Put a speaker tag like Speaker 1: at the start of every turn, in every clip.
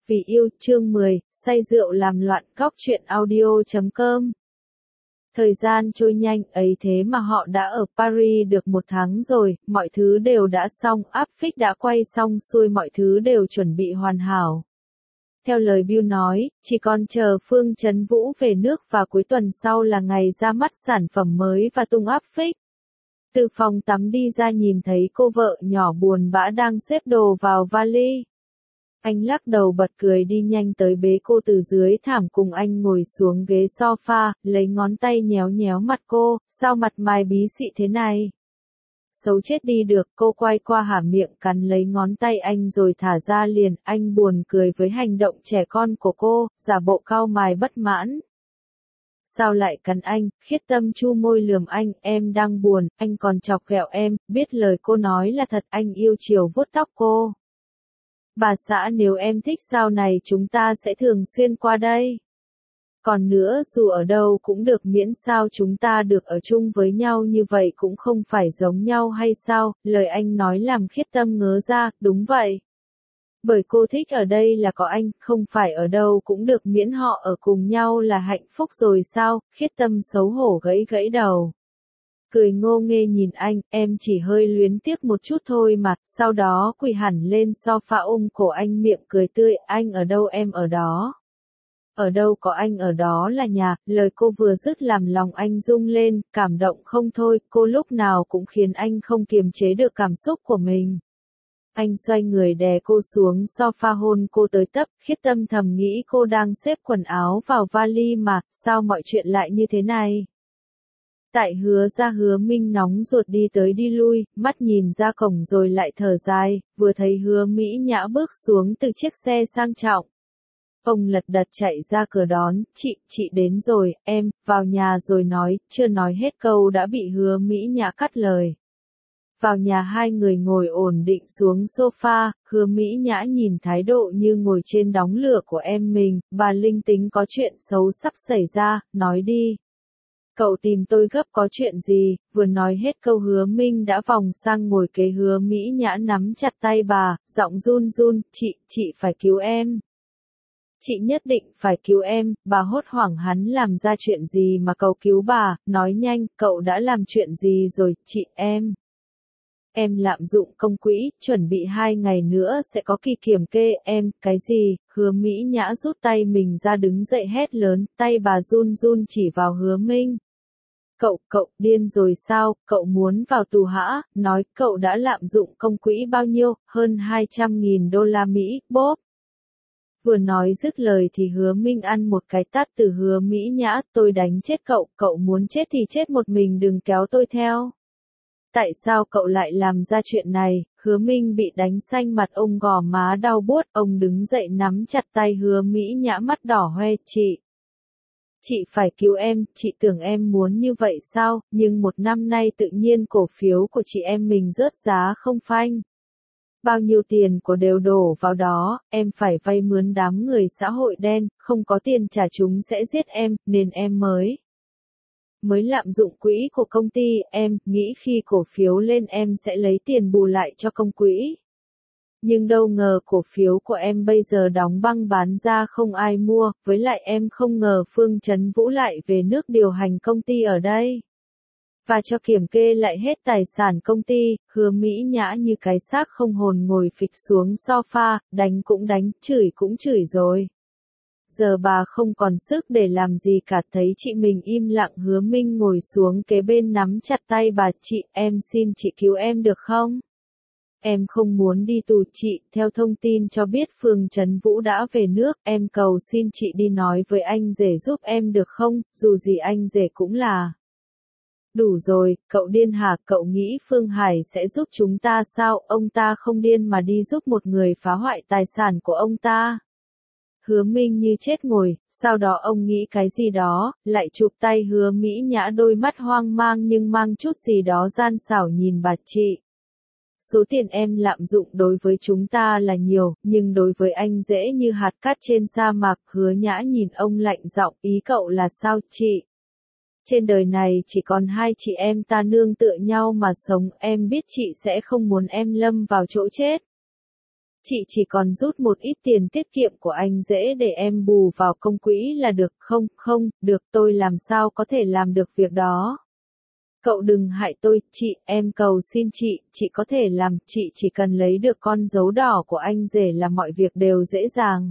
Speaker 1: Vì yêu chương 10, say rượu làm loạn góc truyện audio.com. Thời gian trôi nhanh ấy thế mà họ đã ở Paris được 1 tháng rồi, mọi thứ đều đã xong, áp phích đã quay xong xuôi, mọi thứ đều chuẩn bị hoàn hảo. Theo lời Bill nói, chỉ còn chờ Phương Trấn Vũ về nước và cuối tuần sau là ngày ra mắt sản phẩm mới và tung áp phích. Từ phòng tắm đi ra nhìn thấy cô vợ nhỏ buồn bã đang xếp đồ vào vali. Anh lắc đầu bật cười đi nhanh tới bế cô từ dưới thảm cùng anh ngồi xuống ghế sofa, lấy ngón tay nhéo nhéo mặt cô, sao mặt mày bí xị thế này? Xấu chết đi được, cô quay qua há miệng cắn lấy ngón tay anh rồi thả ra liền, anh buồn cười với hành động trẻ con của cô, giả bộ cau mày bất mãn. Sao lại cắn anh? Khiết Tâm chu môi lườm anh, em đang buồn, anh còn chọc ghẹo em, biết lời cô nói là thật, anh yêu chiều vuốt tóc cô. Bà xã nếu em thích sau này chúng ta sẽ thường xuyên qua đây. Còn nữa dù ở đâu cũng được miễn sao chúng ta được ở chung với nhau như vậy cũng không phải giống nhau hay sao, lời anh nói làm Khiết Tâm ngớ ra, đúng vậy. Bởi cô thích ở đây là có anh, không phải ở đâu cũng được miễn họ ở cùng nhau là hạnh phúc rồi sao, Khiết Tâm xấu hổ gãy gãy đầu. Cười ngô nghê nhìn anh, em chỉ hơi luyến tiếc một chút thôi mà, sau đó quỳ hẳn lên sofa ôm cổ anh miệng cười tươi, anh ở đâu em ở đó. Ở đâu có anh ở đó là nhà, lời cô vừa dứt làm lòng anh rung lên, cảm động không thôi, cô lúc nào cũng khiến anh không kiềm chế được cảm xúc của mình. Anh xoay người đè cô xuống sofa hôn cô tới tấp, Khiết Tâm thầm nghĩ cô đang xếp quần áo vào vali mà, sao mọi chuyện lại như thế này? Tại Hứa Minh nóng ruột đi tới đi lui, mắt nhìn ra cổng rồi lại thở dài, vừa thấy Hứa Mỹ Nhã bước xuống từ chiếc xe sang trọng. Ông lật đật chạy ra cửa đón, chị đến rồi, em, vào nhà rồi nói, chưa nói hết câu đã bị Hứa Mỹ Nhã cắt lời. Vào nhà hai người ngồi ổn định xuống sofa, Hứa Mỹ Nhã nhìn thái độ như ngồi trên đống lửa của em mình, bà linh tính có chuyện xấu sắp xảy ra, nói đi. Cậu tìm tôi gấp có chuyện gì? Vừa nói hết câu Hứa Minh đã vòng sang ngồi kế Hứa Mỹ Nhã nắm chặt tay bà, giọng run run, chị phải cứu em. Chị nhất định phải cứu em, bà hốt hoảng hắn làm ra chuyện gì mà cầu cứu bà, nói nhanh, cậu đã làm chuyện gì rồi, chị em. Em lạm dụng công quỹ, chuẩn bị 2 ngày nữa sẽ có kỳ kiểm kê, em, cái gì? Hứa Mỹ Nhã rút tay mình ra đứng dậy hét lớn, tay bà run run chỉ vào Hứa Minh. Cậu, điên rồi sao, cậu muốn vào tù hả, nói cậu đã lạm dụng công quỹ bao nhiêu, hơn 200.000 đô la Mỹ, bóp. Vừa nói dứt lời thì Hứa Minh ăn một cái tát từ Hứa Mỹ Nhã, tôi đánh chết cậu muốn chết thì chết một mình đừng kéo tôi theo. Tại sao cậu lại làm ra chuyện này? Hứa Minh bị đánh xanh mặt, ông gò má đau buốt, ông đứng dậy nắm chặt tay Hứa Mỹ Nhã, mắt đỏ hoe, chị phải cứu em, chị tưởng em muốn như vậy sao, nhưng 1 năm nay tự nhiên cổ phiếu của chị em mình rớt giá không phanh. Bao nhiêu tiền của đều đổ vào đó, em phải vay mướn đám người xã hội đen, không có tiền trả chúng sẽ giết em, nên em mới lạm dụng quỹ của công ty, em nghĩ khi cổ phiếu lên em sẽ lấy tiền bù lại cho công quỹ. Nhưng đâu ngờ cổ phiếu của em bây giờ đóng băng bán ra không ai mua, với lại em không ngờ Phương Trấn Vũ lại về nước điều hành công ty ở đây. Và cho kiểm kê lại hết tài sản công ty, Hứa Mỹ Nhã như cái xác không hồn ngồi phịch xuống sofa, đánh cũng đánh, chửi cũng chửi rồi. Giờ bà không còn sức để làm gì cả, thấy chị mình im lặng. Hứa Minh ngồi xuống kế bên nắm chặt tay bà, em xin chị cứu em được không? Em không muốn đi tù chị, theo thông tin cho biết Phương Trấn Vũ đã về nước, em cầu xin chị đi nói với anh rể giúp em được không, dù gì anh rể cũng là. Đủ rồi, cậu điên hả, cậu nghĩ Phương Hải sẽ giúp chúng ta sao, ông ta không điên mà đi giúp một người phá hoại tài sản của ông ta. Hứa Minh như chết ngồi, sau đó ông nghĩ cái gì đó, lại chụp tay Hứa Mỹ Nhã, đôi mắt hoang mang nhưng mang chút gì đó gian xảo nhìn bà, chị. Số tiền em lạm dụng đối với chúng ta là nhiều, nhưng đối với anh dễ như hạt cát trên sa mạc. Hứa Nhã nhìn ông lạnh giọng, ý cậu là sao, chị? Trên đời này chỉ còn 2 chị em ta nương tựa nhau mà sống, em biết chị sẽ không muốn em lâm vào chỗ chết. Chị chỉ còn rút một ít tiền tiết kiệm của anh dễ để em bù vào công quỹ là được. Không, không, được, tôi làm sao có thể làm được việc đó. Cậu đừng hại tôi, chị, em cầu xin chị có thể làm, chị chỉ cần lấy được con dấu đỏ của anh rể là mọi việc đều dễ dàng.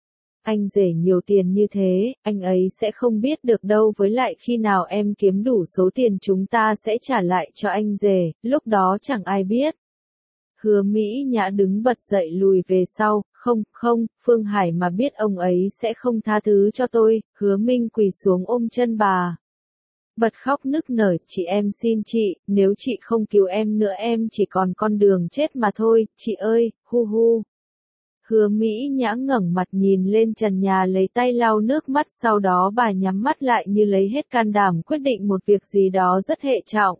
Speaker 1: Anh rể nhiều tiền như thế, anh ấy sẽ không biết được đâu, với lại khi nào em kiếm đủ số tiền chúng ta sẽ trả lại cho anh rể, lúc đó chẳng ai biết. Hứa Mỹ Nhã đứng bật dậy lùi về sau, không, không, Phương Hải mà biết ông ấy sẽ không tha thứ cho tôi. Hứa Minh quỳ xuống ôm chân bà. Bật khóc nức nở, chị em xin chị, nếu chị không cứu em nữa em chỉ còn con đường chết mà thôi, chị ơi, hu hu. Hứa Mỹ Nhã ngẩng mặt nhìn lên trần nhà lấy tay lau nước mắt, sau đó bà nhắm mắt lại như lấy hết can đảm quyết định một việc gì đó rất hệ trọng.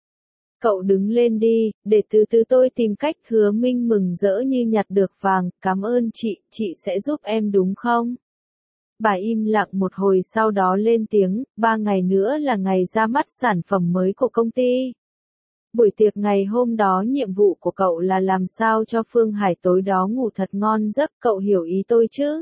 Speaker 1: Cậu đứng lên đi, để từ từ tôi tìm cách. Hứa Minh mừng rỡ như nhặt được vàng, cảm ơn chị sẽ giúp em đúng không? Bà im lặng một hồi sau đó lên tiếng, 3 ngày nữa là ngày ra mắt sản phẩm mới của công ty. Buổi tiệc ngày hôm đó nhiệm vụ của cậu là làm sao cho Phương Hải tối đó ngủ thật ngon giấc, cậu hiểu ý tôi chứ?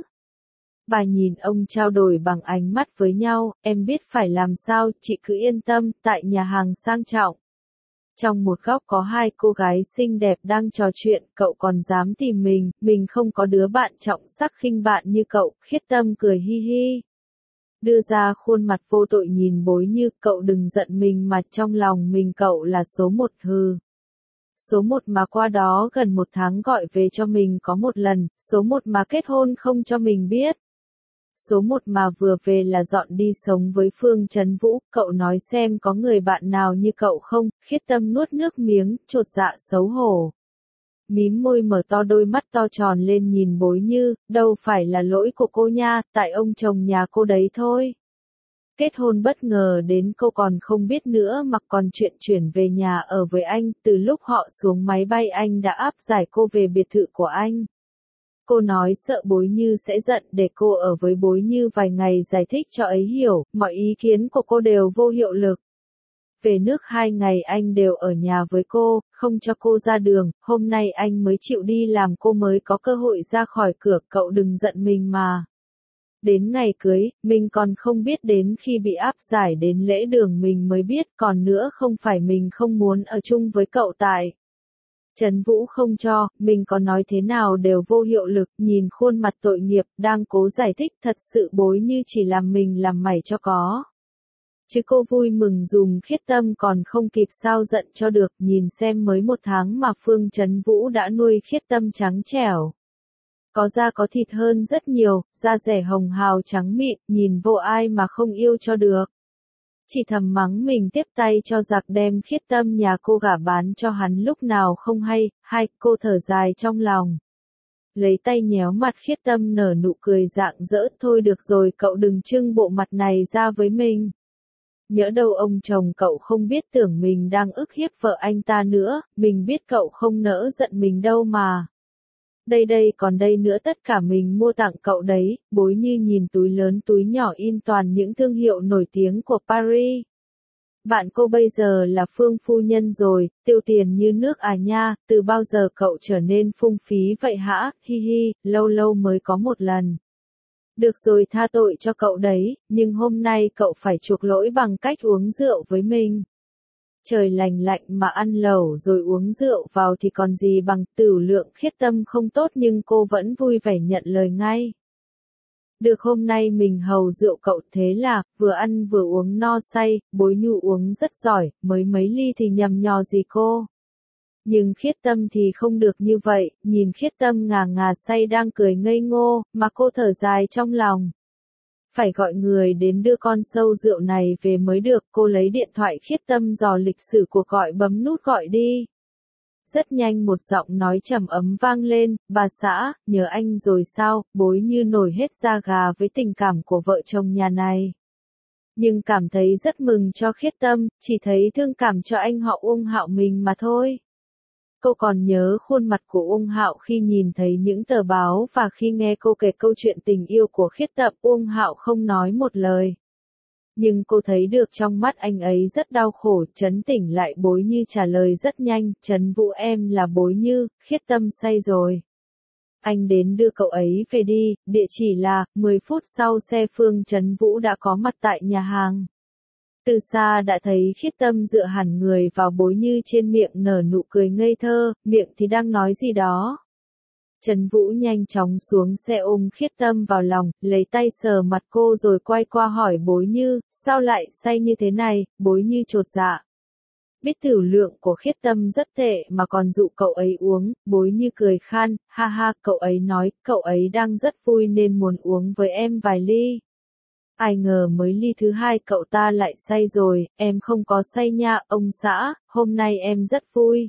Speaker 1: Bà nhìn ông trao đổi bằng ánh mắt với nhau, em biết phải làm sao, chị cứ yên tâm, tại nhà hàng sang trọng. Trong một góc có 2 cô gái xinh đẹp đang trò chuyện, cậu còn dám tìm mình không có đứa bạn trọng sắc khinh bạn như cậu. Khiết Tâm cười hi hi. Đưa ra khuôn mặt vô tội nhìn Bối Như, cậu đừng giận mình mà trong lòng mình cậu là số 1 hừ. Số 1 mà qua đó gần 1 tháng gọi về cho mình có 1 lần, số 1 mà kết hôn không cho mình biết. Số 1 mà vừa về là dọn đi sống với Phương Trấn Vũ, cậu nói xem có người bạn nào như cậu không? Khiết Tâm nuốt nước miếng, chột dạ xấu hổ. Mím môi mở to đôi mắt to tròn lên nhìn Bối Như, đâu phải là lỗi của cô nha, tại ông chồng nhà cô đấy thôi. Kết hôn bất ngờ đến cô còn không biết nữa mà còn chuyện chuyển về nhà ở với anh, từ lúc họ xuống máy bay anh đã áp giải cô về biệt thự của anh. Cô nói sợ Bối Như sẽ giận để cô ở với Bối Như vài ngày giải thích cho ấy hiểu, mọi ý kiến của cô đều vô hiệu lực. Về nước 2 ngày anh đều ở nhà với cô, không cho cô ra đường, hôm nay anh mới chịu đi làm cô mới có cơ hội ra khỏi cửa, cậu đừng giận mình mà. Đến ngày cưới, mình còn không biết, đến khi bị áp giải đến lễ đường mình mới biết, còn nữa không phải mình không muốn ở chung với cậu tại Trấn Vũ không cho, mình có nói thế nào đều vô hiệu lực, nhìn khuôn mặt tội nghiệp, đang cố giải thích, thật sự Bối Như chỉ làm mình làm mày cho có. Chứ cô vui mừng dùm Khiết Tâm còn không kịp sao giận cho được, nhìn xem mới 1 tháng mà Phương Trấn Vũ đã nuôi Khiết Tâm trắng trẻo. Có da có thịt hơn rất nhiều, da rẻ hồng hào trắng mịn, nhìn vô ai mà không yêu cho được. Chỉ thầm mắng mình tiếp tay cho giặc đem Khiết Tâm nhà cô gả bán cho hắn lúc nào không hay. Cô thở dài trong lòng. Lấy tay nhéo mặt Khiết Tâm nở nụ cười rạng rỡ, thôi được rồi cậu đừng trưng bộ mặt này ra với mình. Nhỡ đâu ông chồng cậu không biết tưởng mình đang ức hiếp vợ anh ta nữa, mình biết cậu không nỡ giận mình đâu mà. Đây còn đây nữa tất cả mình mua tặng cậu đấy. Bối Như nhìn túi lớn túi nhỏ in toàn những thương hiệu nổi tiếng của Paris. Bạn cô bây giờ là Phương phu nhân rồi, tiêu tiền như nước à nha, từ bao giờ cậu trở nên phung phí vậy hả? Hi hi, lâu lâu mới có 1 lần. Được rồi tha tội cho cậu đấy, nhưng hôm nay cậu phải chuộc lỗi bằng cách uống rượu với mình. Trời lành lạnh mà ăn lẩu rồi uống rượu vào thì còn gì bằng. Tửu lượng Khiết Tâm không tốt nhưng cô vẫn vui vẻ nhận lời ngay. Được hôm nay mình hầu rượu cậu, thế là, vừa ăn vừa uống no say, Bối Như uống rất giỏi, mới mấy ly thì nhầm nhò gì cô. Nhưng Khiết Tâm thì không được như vậy, nhìn Khiết Tâm ngà ngà say đang cười ngây ngô, mà cô thở dài trong lòng. Phải gọi người đến đưa con sâu rượu này về mới được. Cô lấy điện thoại Khiết Tâm dò lịch sử cuộc gọi, bấm nút gọi đi. Rất nhanh một giọng nói trầm ấm vang lên, bà xã, nhớ anh rồi sao? Bối Như nổi hết da gà với tình cảm của vợ chồng nhà này. Nhưng cảm thấy rất mừng cho Khiết Tâm, chỉ thấy thương cảm cho anh họ Uông Hạo mình mà thôi. Cô còn nhớ khuôn mặt của Uông Hạo khi nhìn thấy những tờ báo và khi nghe cô kể câu chuyện tình yêu của Khiết Tâm. Uông Hạo không nói một lời. Nhưng cô thấy được trong mắt anh ấy rất đau khổ. Trấn tĩnh lại Bối Như trả lời rất nhanh, Trấn Vũ em là Bối Như, Khiết Tâm say rồi. Anh đến đưa cậu ấy về đi, địa chỉ là, 10 phút sau xe Phương Trấn Vũ đã có mặt tại nhà hàng. Từ xa đã thấy Khiết Tâm dựa hẳn người vào Bối Như, trên miệng nở nụ cười ngây thơ, miệng thì đang nói gì đó. Trấn Vũ nhanh chóng xuống xe ôm Khiết Tâm vào lòng, lấy tay sờ mặt cô rồi quay qua hỏi Bối Như, sao lại say như thế này? Bối Như chột dạ. Biết tiểu lượng của Khiết Tâm rất tệ mà còn dụ cậu ấy uống, Bối Như cười khan, ha ha, cậu ấy nói, cậu ấy đang rất vui nên muốn uống với em vài ly. Ai ngờ mới ly thứ hai cậu ta lại say rồi, em không có say nha, ông xã, hôm nay em rất vui.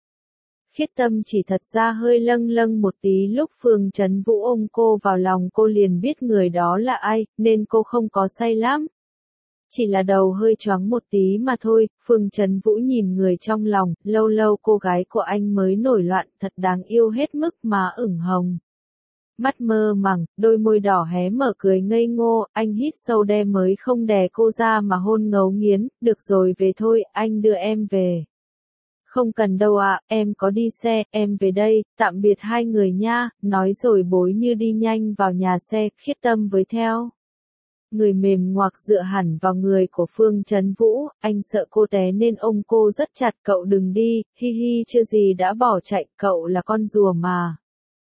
Speaker 1: Khiết Tâm chỉ thật ra hơi lâng lâng một tí lúc Phương Trấn Vũ ôm cô vào lòng, cô liền biết người đó là ai, nên cô không có say lắm. Chỉ là đầu hơi choáng một tí mà thôi. Phương Trấn Vũ nhìn người trong lòng, lâu lâu cô gái của anh mới nổi loạn, thật đáng yêu hết mức mà ửng hồng. Mắt mơ màng, đôi môi đỏ hé mở cười ngây ngô, anh hít sâu đe mới không đè cô ra mà hôn ngấu nghiến, được rồi về thôi, anh đưa em về. Không cần đâu ạ, em có đi xe, em về đây, tạm biệt hai người nha, nói rồi Bối Như đi nhanh vào nhà xe, Khiết Tâm với theo. Người mềm ngoạc dựa hẳn vào người của Phương Trấn Vũ, anh sợ cô té nên ôm cô rất chặt, cậu đừng đi, hi hi, chưa gì đã bỏ chạy, cậu là con rùa mà.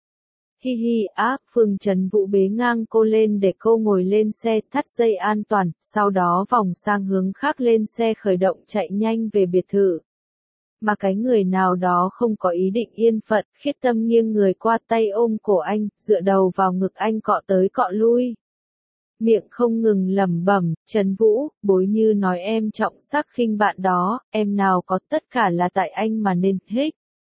Speaker 1: Hi hi, Phương Trấn Vũ bế ngang cô lên để cô ngồi lên xe, thắt dây an toàn, sau đó vòng sang hướng khác lên xe khởi động chạy nhanh về biệt thự. Mà cái người nào đó không có ý định yên phận, Khiết Tâm nghiêng người qua tay ôm cổ anh, dựa đầu vào ngực anh cọ tới cọ lui. Miệng không ngừng lẩm bẩm, Trấn Vũ, Bối Như nói em trọng sắc khinh bạn đó, em nào có, tất cả là tại anh mà nên hích.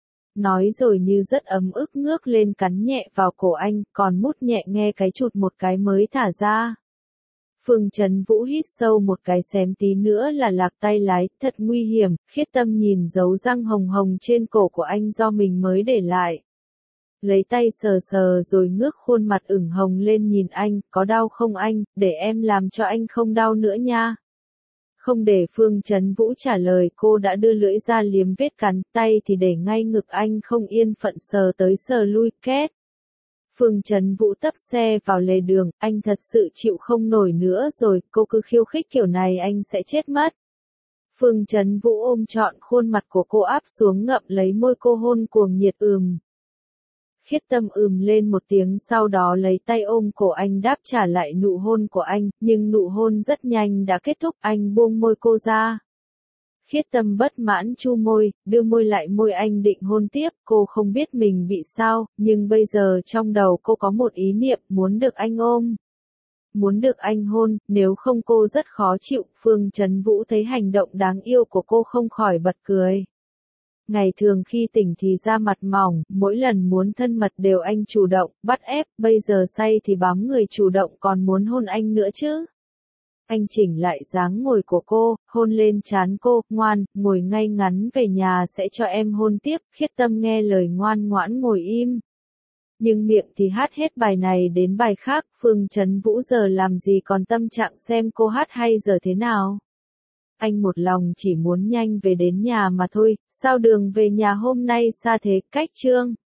Speaker 1: Nói rồi Như rất ấm ức ngước lên cắn nhẹ vào cổ anh, còn mút nhẹ nghe cái chụt một cái mới thả ra. Phương Trấn Vũ hít sâu một cái xém tí nữa là lạc tay lái, thật nguy hiểm. Khiết Tâm nhìn dấu răng hồng hồng trên cổ của anh do mình mới để lại. Lấy tay sờ sờ rồi ngước khuôn mặt ửng hồng lên nhìn anh, có đau không anh, để em làm cho anh không đau nữa nha. Không để Phương Trấn Vũ trả lời, cô đã đưa lưỡi ra liếm vết cắn, tay thì để ngay ngực anh không yên phận sờ tới sờ lui, két. Phương Trấn Vũ tấp xe vào lề đường, anh thật sự chịu không nổi nữa rồi, cô cứ khiêu khích kiểu này anh sẽ chết mất. Phương Trấn Vũ ôm trọn khuôn mặt của cô áp xuống ngậm lấy môi cô hôn cuồng nhiệt Khiết Tâm lên một tiếng sau đó lấy tay ôm cổ anh đáp trả lại nụ hôn của anh, nhưng nụ hôn rất nhanh đã kết thúc, anh buông môi cô ra. Khiết Tâm bất mãn chu môi, đưa môi lại môi anh định hôn tiếp, cô không biết mình bị sao, nhưng bây giờ trong đầu cô có một ý niệm, muốn được anh ôm. Muốn được anh hôn, nếu không cô rất khó chịu. Phương Trấn Vũ thấy hành động đáng yêu của cô không khỏi bật cười. Ngày thường khi tỉnh thì da mặt mỏng, mỗi lần muốn thân mật đều anh chủ động, bắt ép, bây giờ say thì bám người chủ động còn muốn hôn anh nữa chứ. Anh chỉnh lại dáng ngồi của cô, hôn lên trán cô, ngoan, ngồi ngay ngắn về nhà sẽ cho em hôn tiếp. Khiết Tâm nghe lời ngoan ngoãn ngồi im. Nhưng miệng thì hát hết bài này đến bài khác, Phương Trấn Vũ giờ làm gì còn tâm trạng xem cô hát hay giờ thế nào. Anh một lòng chỉ muốn nhanh về đến nhà mà thôi, sao đường về nhà hôm nay xa thế, cách chương.